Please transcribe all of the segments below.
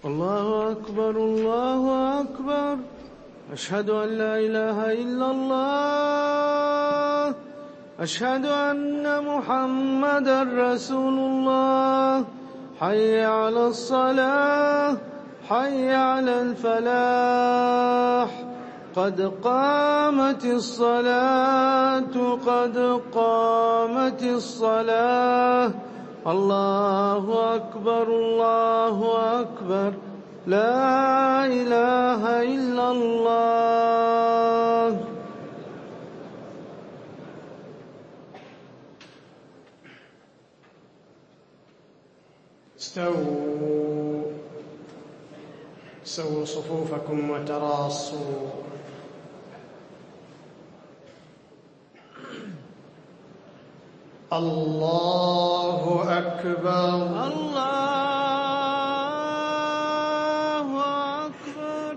الله أكبر الله أكبر. أشهد أن لا إله إلا الله. أشهد أن محمدا رسول الله. حي على الصلاة حي على الفلاح. قد قامت الصلاة قد قامت الصلاة. الله أكبر الله أكبر. لا إله إلا الله. استووا صفوفكم وتراصوا. الله أكبر الله أكبر.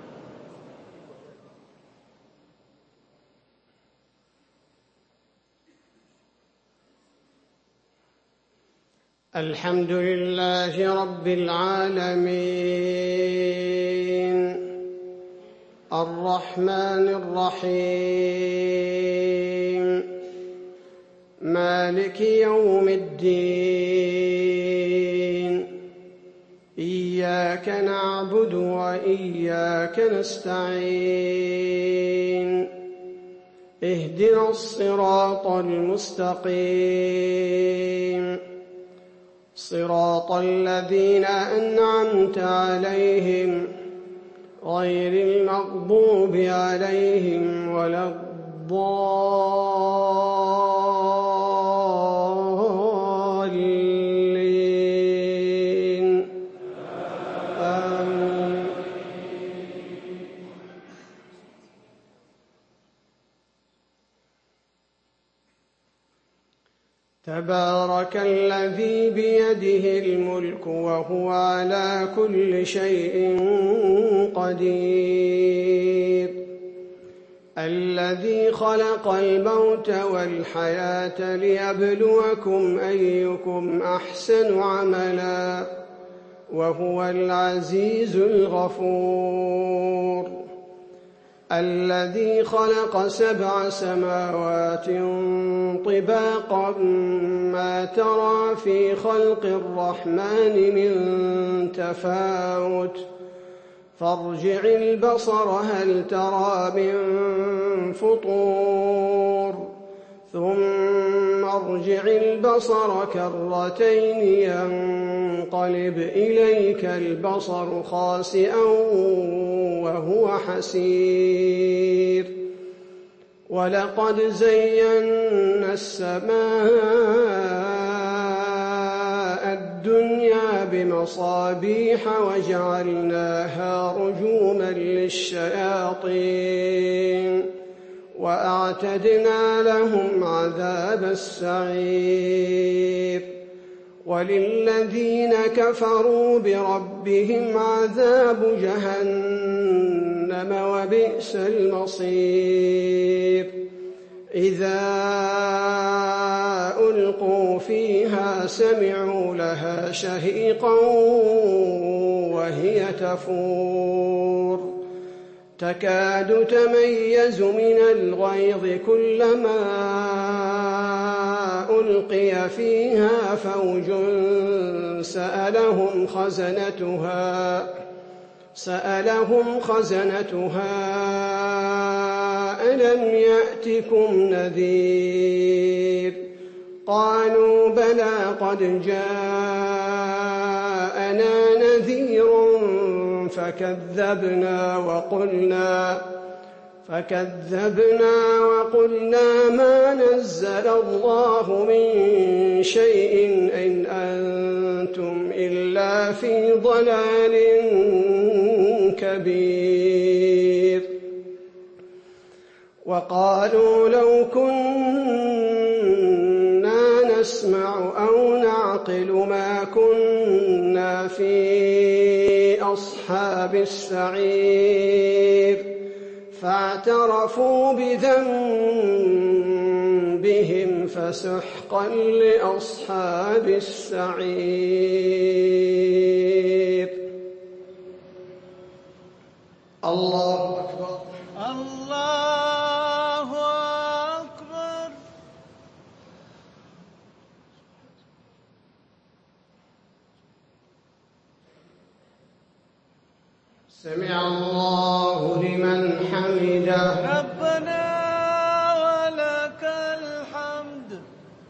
الحمد لله رب العالمين الرحمن الرحيم مالك يوم الدين. إياك نعبد وإياك نستعين. اهدنا الصراط المستقيم صراط الذين أنعمت عليهم غير المغضوب عليهم ولا الضالين. آمين. تبارك الذي بيده الملك وهو على كل شيء قدير. الذي خلق الموت والحياة ليبلوكم أيكم أحسن عملا وهو العزيز الغفور. الذي خلق 7 سماوات طباقا ما ترى في خلق الرحمن من تفاوت فارجع البصر هل ترى من فطور ثم ارجع البصر كرتين ينقلب إليك البصر خاسئا وهو حسير. ولقد زينا السماء الدنيا بمصابيح وجعلناها رجوما للشياطين وأعتدنا لهم عذاب السعير. وللذين كفروا بربهم عذاب جهنم وبئس المصير. إذا ألقوا فيها سمعوا لها شهيقا وهي تفور تكاد تميز من الغيظ كلما ألقي فيها فوج سألهم خزنتها ألم يأتكم نذير. قالوا بلى قد جاءنا نذير فكذبنا وقلنا ما نزل الله من شيء إن أنتم إلا في ضلال كبير. وقالوا لو كنا نسمع أو نعقل ما كنا في أصحاب السعير فاعترفوا بذنبهم فسحقا لأصحاب السعير. الله أكبر. الله أكبر. سمع الله لمن حمده. ربنا ولك الحمد.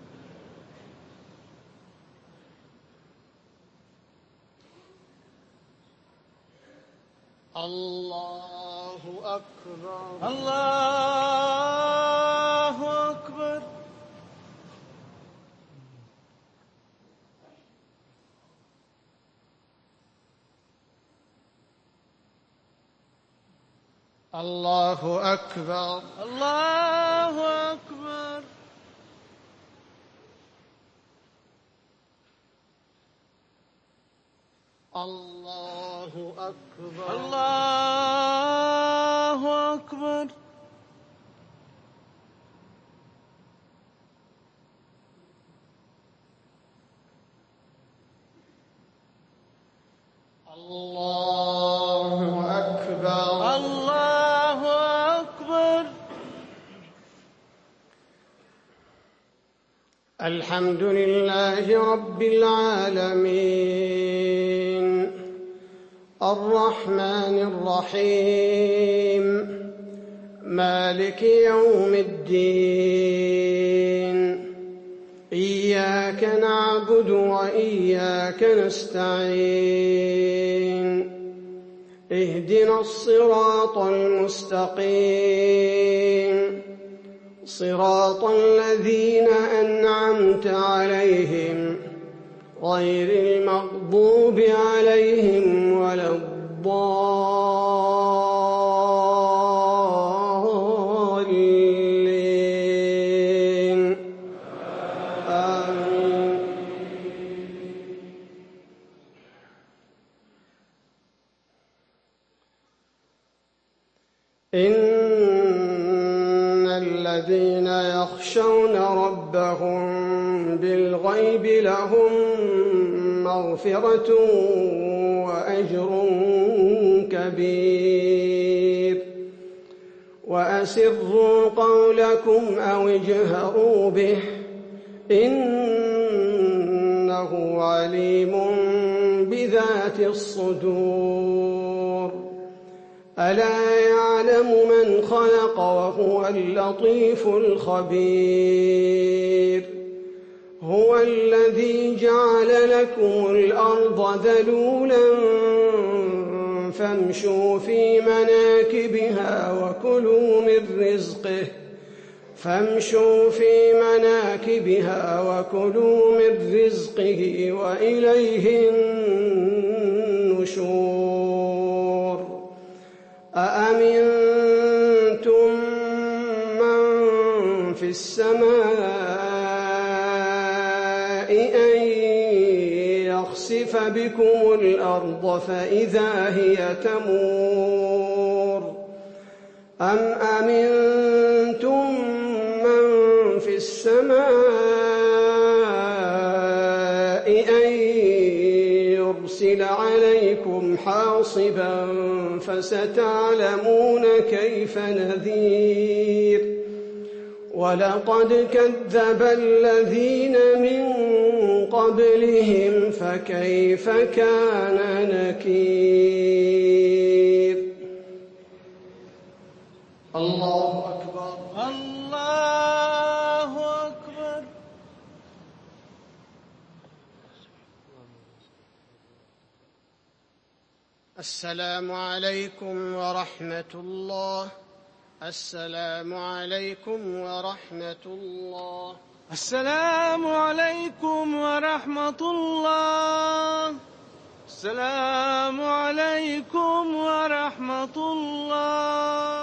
الله أكبر. الله أكبر. الله أكبر. الله أكبر. الله أكبر. الله أكبر. الله أكبر. الله أكبر. الحمد لله رب العالمين الرحمن الرحيم مالك يوم الدين إياك نعبد وإياك نستعين اهدنا الصراط المستقيم صراط الذين أنعمت عليهم غير المغضوب عليهم ولا الضالين آمين. الذين يخشون ربهم بالغيب لهم مغفرة وأجر كبير وأسروا قولكم أو اجهروا به إنه عليم بذات الصدور ألا يعلم من خلق وهو اللطيف الخبير هو الذي جعل لكم الأرض ذلولا فامشوا في مناكبها وكلوا من رزقه وإليه النشور أأمنتم من في السماء أن يخسف بكم الأرض فإذا هي تمور أم أمنتم من في السماء أن يرسل عليكم حاصبا فستعلمون كيف نذير ولقد كذب الذين من قبلهم فكيف كان نكير الله أكبر. الله أكبر. السلام عليكم ورحمة الله. السلام عليكم ورحمة الله. السلام عليكم ورحمة الله. السلام عليكم ورحمة الله.